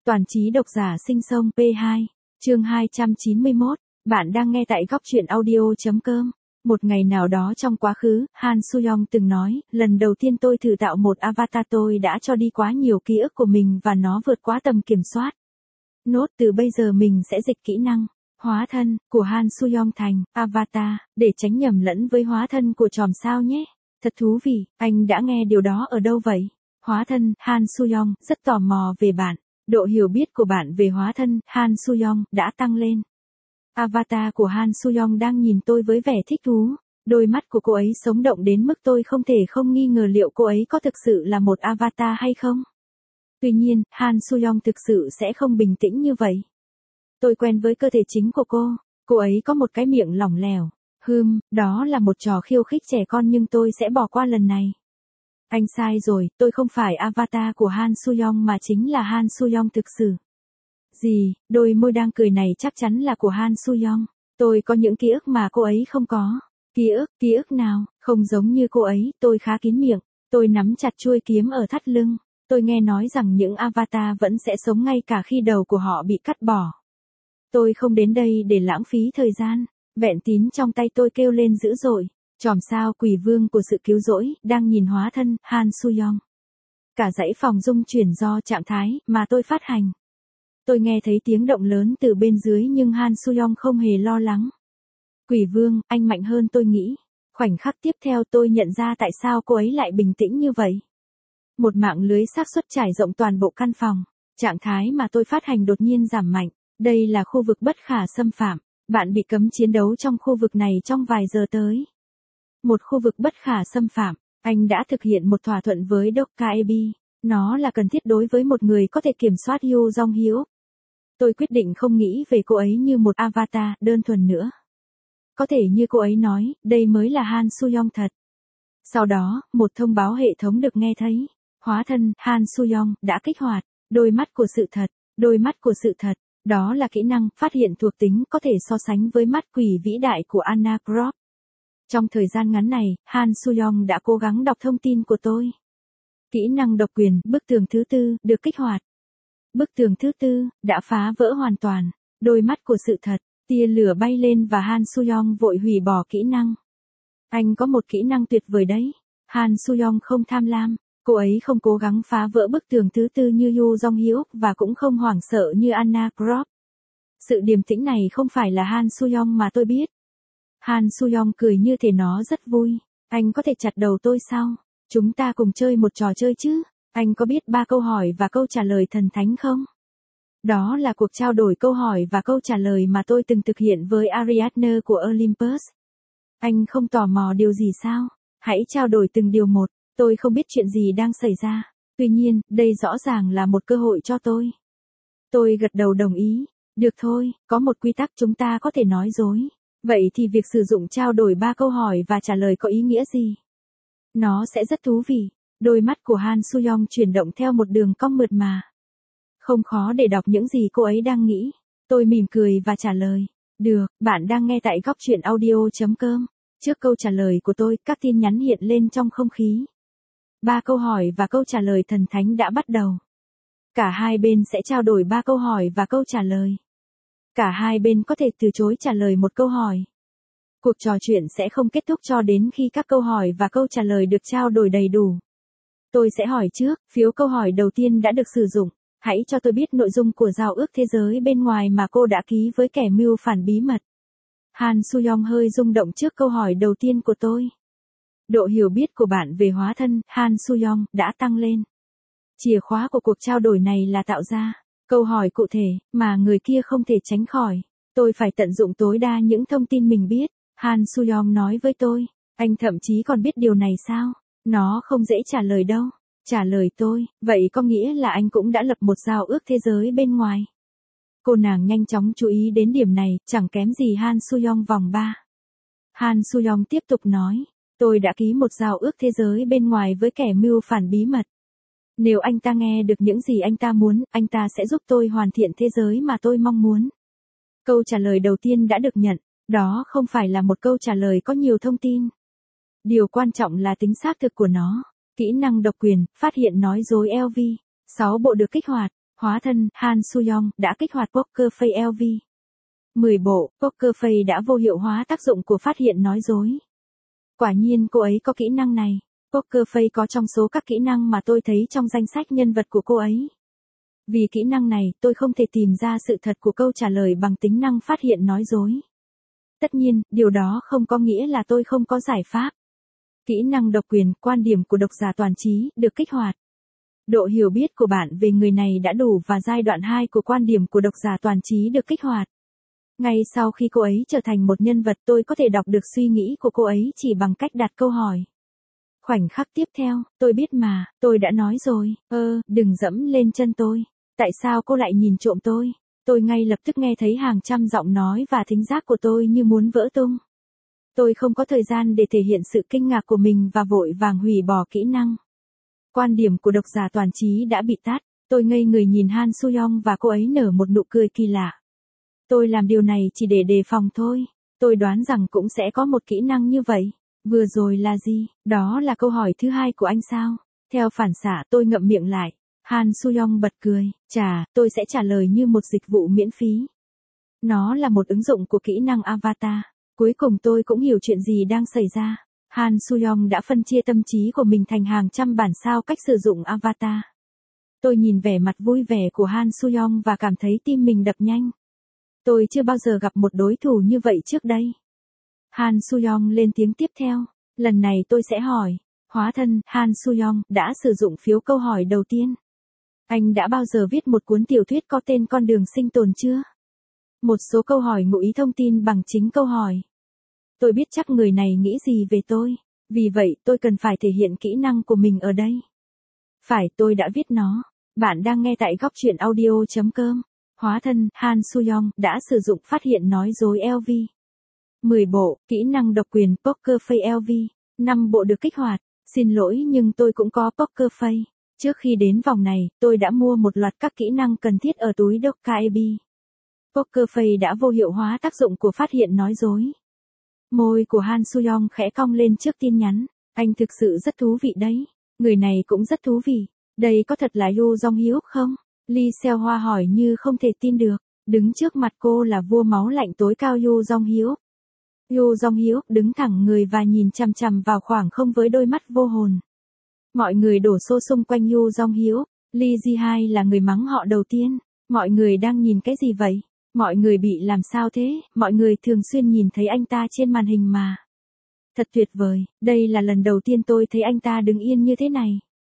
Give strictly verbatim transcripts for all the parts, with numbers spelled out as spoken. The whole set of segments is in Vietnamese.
Toàn trí độc giả sinh sông pê hai, chương hai trăm chín mươi mốt, bạn đang nghe tại góc truyện audio.com. Một ngày nào đó trong quá khứ, Han Soo-young từng nói, lần đầu tiên tôi thử tạo một avatar tôi đã cho đi quá nhiều ký ức của mình và nó vượt quá tầm kiểm soát. Nốt từ bây giờ mình sẽ dịch kỹ năng hóa thân của Han Soo-young thành avatar, để tránh nhầm lẫn với hóa thân của chòm sao nhé. Thật thú vị, anh đã nghe điều đó ở đâu vậy? Hóa thân Han Soo-young, rất tò mò về bạn. Độ hiểu biết của bạn về hóa thân Han Soo-young đã tăng lên. Avatar của Han Soo-young đang nhìn tôi với vẻ thích thú. Đôi mắt của cô ấy sống động đến mức tôi không thể không nghi ngờ liệu cô ấy có thực sự là một avatar hay không. Tuy nhiên, Han Soo-young thực sự sẽ không bình tĩnh như vậy. Tôi quen với cơ thể chính của cô. Cô ấy có một cái miệng lỏng lẻo. Hừm, đó là một trò khiêu khích trẻ con nhưng tôi sẽ bỏ qua lần này. Anh sai rồi, tôi không phải avatar của Han Soo-young mà chính là Han Soo-young thực sự. Gì, đôi môi đang cười này chắc chắn là của Han Soo-young. Tôi có những ký ức mà cô ấy không có. Ký ức, ký ức nào, không giống như cô ấy, tôi khá kín miệng. Tôi nắm chặt chuôi kiếm ở thắt lưng. Tôi nghe nói rằng những avatar vẫn sẽ sống ngay cả khi đầu của họ bị cắt bỏ. Tôi không đến đây để lãng phí thời gian. Vẹn tín trong tay tôi kêu lên dữ dội. Chòm sao quỷ vương của sự cứu rỗi, đang nhìn hóa thân, Han Soo-young. Cả dãy phòng rung chuyển do trạng thái mà tôi phát hành. Tôi nghe thấy tiếng động lớn từ bên dưới nhưng Han Soo-young không hề lo lắng. Quỷ vương, anh mạnh hơn tôi nghĩ. Khoảnh khắc tiếp theo tôi nhận ra tại sao cô ấy lại bình tĩnh như vậy. Một mạng lưới xác suất trải rộng toàn bộ căn phòng. Trạng thái mà tôi phát hành đột nhiên giảm mạnh. Đây là khu vực bất khả xâm phạm. Bạn bị cấm chiến đấu trong khu vực này trong vài giờ tới. Một khu vực bất khả xâm phạm, anh đã thực hiện một thỏa thuận với Dokkaebi. Nó là cần thiết đối với một người có thể kiểm soát Yoo Jong-hyuk. Tôi quyết định không nghĩ về cô ấy như một avatar đơn thuần nữa. Có thể như cô ấy nói, đây mới là Han Soo-young thật. Sau đó, một thông báo hệ thống được nghe thấy. Hóa thân Han Soo-young đã kích hoạt. Đôi mắt của sự thật, đôi mắt của sự thật. Đó là kỹ năng phát hiện thuộc tính có thể so sánh với mắt quỷ vĩ đại của Anna Croft. Trong thời gian ngắn này, Han Soo-young đã cố gắng đọc thông tin của tôi. Kỹ năng độc quyền, bức tường thứ tư, được kích hoạt. Bức tường thứ tư, đã phá vỡ hoàn toàn. Đôi mắt của sự thật, tia lửa bay lên và Han Soo-young vội hủy bỏ kỹ năng. Anh có một kỹ năng tuyệt vời đấy. Han Soo-young không tham lam. Cô ấy không cố gắng phá vỡ bức tường thứ tư như Yoo Jong-hyuk và cũng không hoảng sợ như Anna Croft. Sự điềm tĩnh này không phải là Han Soo-young mà tôi biết. Han Soo-young cười như thể nó rất vui. Anh có thể chặt đầu tôi sao? Chúng ta cùng chơi một trò chơi chứ? Anh có biết ba câu hỏi và câu trả lời thần thánh không? Đó là cuộc trao đổi câu hỏi và câu trả lời mà tôi từng thực hiện với Ariadne của Olympus. Anh không tò mò điều gì sao? Hãy trao đổi từng điều một. Tôi không biết chuyện gì đang xảy ra. Tuy nhiên, đây rõ ràng là một cơ hội cho tôi. Tôi gật đầu đồng ý. Được thôi, có một quy tắc chúng ta có thể nói dối. Vậy thì việc sử dụng trao đổi ba câu hỏi và trả lời có ý nghĩa gì? Nó sẽ rất thú vị. Đôi mắt của Han Soo-young chuyển động theo một đường cong mượt mà. Không khó để đọc những gì cô ấy đang nghĩ. Tôi mỉm cười và trả lời. Được, bạn đang nghe tại góc truyện audio.com. Trước câu trả lời của tôi, các tin nhắn hiện lên trong không khí. Ba câu hỏi và câu trả lời thần thánh đã bắt đầu. Cả hai bên sẽ trao đổi ba câu hỏi và câu trả lời. Cả hai bên có thể từ chối trả lời một câu hỏi. Cuộc trò chuyện sẽ không kết thúc cho đến khi các câu hỏi và câu trả lời được trao đổi đầy đủ. Tôi sẽ hỏi trước, phiếu câu hỏi đầu tiên đã được sử dụng. Hãy cho tôi biết nội dung của giao ước thế giới bên ngoài mà cô đã ký với kẻ mưu phản bí mật. Han Soo-young hơi rung động trước câu hỏi đầu tiên của tôi. Độ hiểu biết của bạn về hóa thân Han Soo-young đã tăng lên. Chìa khóa của cuộc trao đổi này là tạo ra câu hỏi cụ thể mà người kia không thể tránh khỏi. Tôi phải tận dụng tối đa những thông tin mình biết. Han Soo-young nói với tôi. Anh thậm chí còn biết điều này sao? Nó không dễ trả lời đâu. Trả lời tôi, vậy có nghĩa là anh cũng đã lập một giao ước thế giới bên ngoài. Cô nàng nhanh chóng chú ý đến điểm này, chẳng kém gì Han Soo-young vòng ba. Han Soo-young tiếp tục nói. Tôi đã ký một giao ước thế giới bên ngoài với kẻ mưu phản bí mật. Nếu anh ta nghe được những gì anh ta muốn, anh ta sẽ giúp tôi hoàn thiện thế giới mà tôi mong muốn. Câu trả lời đầu tiên đã được nhận. Đó không phải là một câu trả lời có nhiều thông tin. Điều quan trọng là tính xác thực của nó. Kỹ năng độc quyền, phát hiện nói dối lờ vê. sáu bộ được kích hoạt. Hóa thân, Han Soo-young, đã kích hoạt Poker Face lờ vê. mười bộ, Poker Face đã vô hiệu hóa tác dụng của phát hiện nói dối. Quả nhiên cô ấy có kỹ năng này. Poker Face có trong số các kỹ năng mà tôi thấy trong danh sách nhân vật của cô ấy. Vì kỹ năng này, tôi không thể tìm ra sự thật của câu trả lời bằng tính năng phát hiện nói dối. Tất nhiên, điều đó không có nghĩa là tôi không có giải pháp. Kỹ năng độc quyền, quan điểm của độc giả toàn trí, được kích hoạt. Độ hiểu biết của bạn về người này đã đủ và giai đoạn hai của quan điểm của độc giả toàn trí được kích hoạt. Ngay sau khi cô ấy trở thành một nhân vật, tôi có thể đọc được suy nghĩ của cô ấy chỉ bằng cách đặt câu hỏi. Khoảnh khắc tiếp theo, tôi biết mà, tôi đã nói rồi, ơ, đừng dẫm lên chân tôi. Tại sao cô lại nhìn trộm tôi? Tôi ngay lập tức nghe thấy hàng trăm giọng nói và thính giác của tôi như muốn vỡ tung. Tôi không có thời gian để thể hiện sự kinh ngạc của mình và vội vàng hủy bỏ kỹ năng. Quan điểm của độc giả toàn trí đã bị tắt. Tôi ngây người nhìn Han Soo-young và cô ấy nở một nụ cười kỳ lạ. Tôi làm điều này chỉ để đề phòng thôi. Tôi đoán rằng cũng sẽ có một kỹ năng như vậy. Vừa rồi là gì? Đó là câu hỏi thứ hai của anh sao? Theo phản xạ tôi ngậm miệng lại. Han Soo-young bật cười. Chà, tôi sẽ trả lời như một dịch vụ miễn phí. Nó là một ứng dụng của kỹ năng Avatar. Cuối cùng tôi cũng hiểu chuyện gì đang xảy ra. Han Soo-young đã phân chia tâm trí của mình thành hàng trăm bản sao cách sử dụng Avatar. Tôi nhìn vẻ mặt vui vẻ của Han Soo-young và cảm thấy tim mình đập nhanh. Tôi chưa bao giờ gặp một đối thủ như vậy trước đây. Han Soo-young lên tiếng tiếp theo. Lần này tôi sẽ hỏi. Hóa thân, Han Soo-young, đã sử dụng phiếu câu hỏi đầu tiên. Anh đã bao giờ viết một cuốn tiểu thuyết có tên Con đường sinh tồn chưa? Một số câu hỏi ngụ ý thông tin bằng chính câu hỏi. Tôi biết chắc người này nghĩ gì về tôi. Vì vậy tôi cần phải thể hiện kỹ năng của mình ở đây. Phải, tôi đã viết nó. Bạn đang nghe tại góc truyện audio chấm com. Hóa thân, Han Soo-young, đã sử dụng phát hiện nói dối lờ vê. mười bộ, kỹ năng độc quyền Poker Face lờ vê. năm bộ được kích hoạt. Xin lỗi nhưng tôi cũng có Poker Face. Trước khi đến vòng này, tôi đã mua một loạt các kỹ năng cần thiết ở túi Dokkaebi. Poker Face đã vô hiệu hóa tác dụng của phát hiện nói dối. Môi của Han Soo-young khẽ cong lên trước tin nhắn. Anh thực sự rất thú vị đấy. Người này cũng rất thú vị. Đây có thật là Yoo Jong-hyuk không? Lee Seo-hwa hỏi như không thể tin được. Đứng trước mặt cô là vua máu lạnh tối cao Yoo Jong-hyuk. Yoo Jong-hyuk đứng thẳng người và nhìn chằm chằm vào khoảng không với đôi mắt vô hồn. Mọi người đổ xô xung quanh Yoo Jong-hyuk. Lee Ji-hai là người mắng họ đầu tiên. Mọi người đang nhìn cái gì vậy? Mọi người bị làm sao thế? Mọi người thường xuyên nhìn thấy anh ta trên màn hình mà. Thật tuyệt vời, đây là lần đầu tiên tôi thấy anh ta đứng yên như thế này.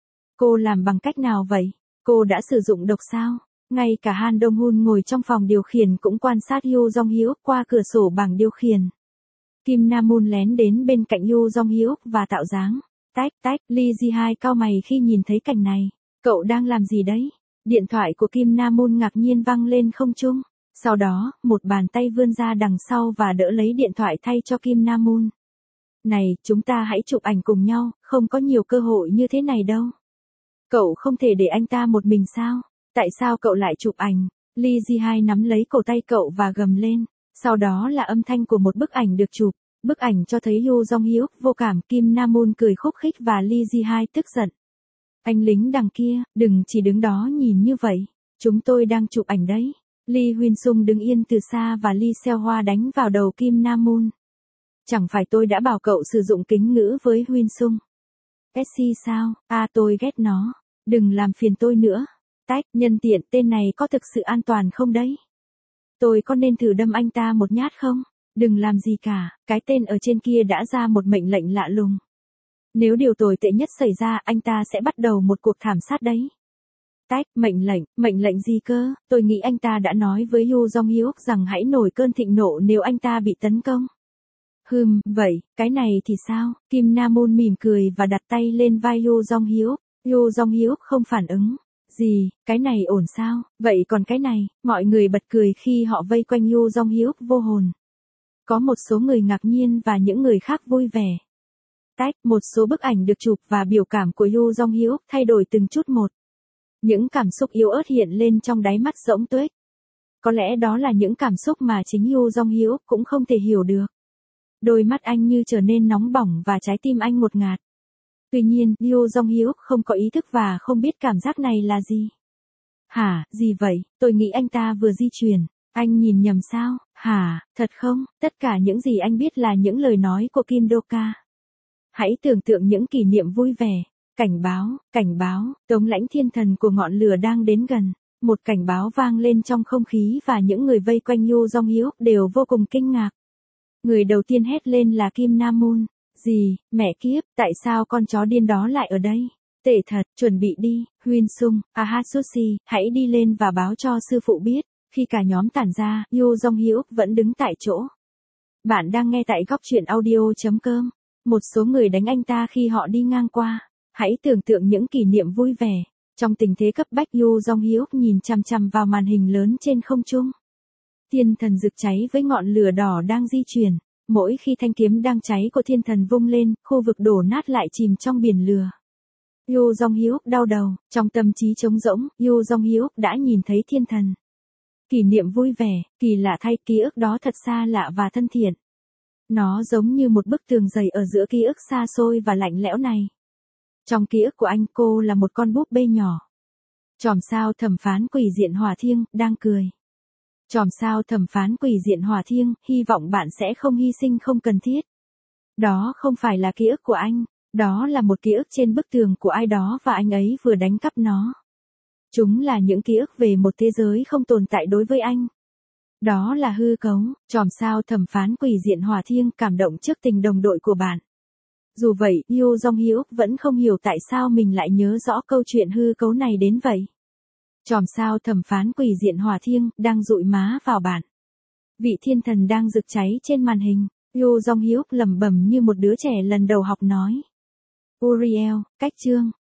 Cô làm bằng cách nào vậy? Cô đã sử dụng độc sao? Ngay cả Han Dong-hun ngồi trong phòng điều khiển cũng quan sát Yoo Jong-hyuk qua cửa sổ bảng điều khiển. Kim Na-moon lén đến bên cạnh Yoo Jong-hyuk và tạo dáng. Tách tách, Lee Ji-hai cau mày khi nhìn thấy cảnh này. Cậu đang làm gì đấy? Điện thoại của Kim Na-moon ngạc nhiên vang lên không trung. Sau đó, một bàn tay vươn ra đằng sau và đỡ lấy điện thoại thay cho Kim Na-moon. Này, chúng ta hãy chụp ảnh cùng nhau, không có nhiều cơ hội như thế này đâu. Cậu không thể để anh ta một mình sao? Tại sao cậu lại chụp ảnh? Lee Ji-hai nắm lấy cổ tay cậu và gầm lên. Sau đó là âm thanh của một bức ảnh được chụp. Bức ảnh cho thấy Yoo Jong-hyuk vô cảm, Kim Na-moon cười khúc khích và Lee Ji-hai tức giận. Anh lính đằng kia, đừng chỉ đứng đó nhìn như vậy. Chúng tôi đang chụp ảnh đấy. Lee Huynh-sung đứng yên từ xa và Lee Seo-hwa đánh vào đầu Kim Na-moon. Chẳng phải tôi đã bảo cậu sử dụng kính ngữ với Huynh-sung. Essie sao? À tôi ghét nó. Đừng làm phiền tôi nữa. Tách, nhân tiện tên này có thực sự an toàn không đấy? Tôi có nên thử đâm anh ta một nhát không? Đừng làm gì cả, cái tên ở trên kia đã ra một mệnh lệnh lạ lùng. Nếu điều tồi tệ nhất xảy ra anh ta sẽ bắt đầu một cuộc thảm sát đấy. Tách, mệnh lệnh, mệnh lệnh gì cơ? Tôi nghĩ anh ta đã nói với Yoo Jong-hyuk rằng hãy nổi cơn thịnh nộ nếu anh ta bị tấn công. Hừm, vậy, cái này thì sao? Kim Na-moon mỉm cười và đặt tay lên vai Yoo Jong-hyuk. Yoo Jong-hyuk không phản ứng. Gì, cái này ổn sao? Vậy còn cái này, mọi người bật cười khi họ vây quanh Yoo Jong-hyuk vô hồn. Có một số người ngạc nhiên và những người khác vui vẻ. Tách, một số bức ảnh được chụp và biểu cảm của Yoo Jong-hyuk thay đổi từng chút một. Những cảm xúc yếu ớt hiện lên trong đáy mắt rỗng tuếch. Có lẽ đó là những cảm xúc mà chính Yoo Jong-hyuk cũng không thể hiểu được. Đôi mắt anh như trở nên nóng bỏng và trái tim anh ngột ngạt. Tuy nhiên, Yoo Jong-hyuk không có ý thức và không biết cảm giác này là gì. Hả, gì vậy, tôi nghĩ anh ta vừa di chuyển. Anh nhìn nhầm sao, hả, thật không, tất cả những gì anh biết là những lời nói của Kim Do-ka. Hãy tưởng tượng những kỷ niệm vui vẻ. Cảnh báo, cảnh báo, tống lãnh thiên thần của ngọn lửa đang đến gần. Một cảnh báo vang lên trong không khí và những người vây quanh Yoo Jong-hyuk đều vô cùng kinh ngạc. Người đầu tiên hét lên là Kim Nam Moon. Gì, mẹ kiếp, tại sao con chó điên đó lại ở đây? Tệ thật, chuẩn bị đi, Huyên Sung, Ahatsushi, hãy đi lên và báo cho sư phụ biết. Khi cả nhóm tản ra, Yoo Jong-hyuk vẫn đứng tại chỗ. Bạn đang nghe tại góc truyện audio.com. Một số người đánh anh ta khi họ đi ngang qua. Hãy tưởng tượng những kỷ niệm vui vẻ. Trong tình thế cấp bách, Yoo Jong-hyuk nhìn chằm chằm vào màn hình lớn trên không trung. Thiên thần rực cháy với ngọn lửa đỏ đang di chuyển. Mỗi khi thanh kiếm đang cháy của thiên thần vung lên, khu vực đổ nát lại chìm trong biển lửa. Yoo Jong-hyuk đau đầu, trong tâm trí trống rỗng, Yoo Jong-hyuk đã nhìn thấy thiên thần. Kỷ niệm vui vẻ, kỳ lạ thay, ký ức đó thật xa lạ và thân thiện. Nó giống như một bức tường dày ở giữa ký ức xa xôi và lạnh lẽo này. Trong ký ức của anh, cô là một con búp bê nhỏ. Chòm sao thẩm phán quỷ diện hỏa thiêng, đang cười. Chòm sao thẩm phán quỷ diện hỏa thiêng, hy vọng bạn sẽ không hy sinh không cần thiết. Đó không phải là ký ức của anh, đó là một ký ức trên bức tường của ai đó và anh ấy vừa đánh cắp nó. Chúng là những ký ức về một thế giới không tồn tại đối với anh. Đó là hư cấu, chòm sao thẩm phán quỷ diện hỏa thiêng cảm động trước tình đồng đội của bạn. Dù vậy, Yoo Jong-hyuk vẫn không hiểu tại sao mình lại nhớ rõ câu chuyện hư cấu này đến vậy. Chòm sao thẩm phán quỷ diện hỏa thiêng đang dụi má vào bạn. Vị thiên thần đang rực cháy trên màn hình. Yoo Jong-hyuk lẩm bẩm như một đứa trẻ lần đầu học nói. Uriel, cách chương,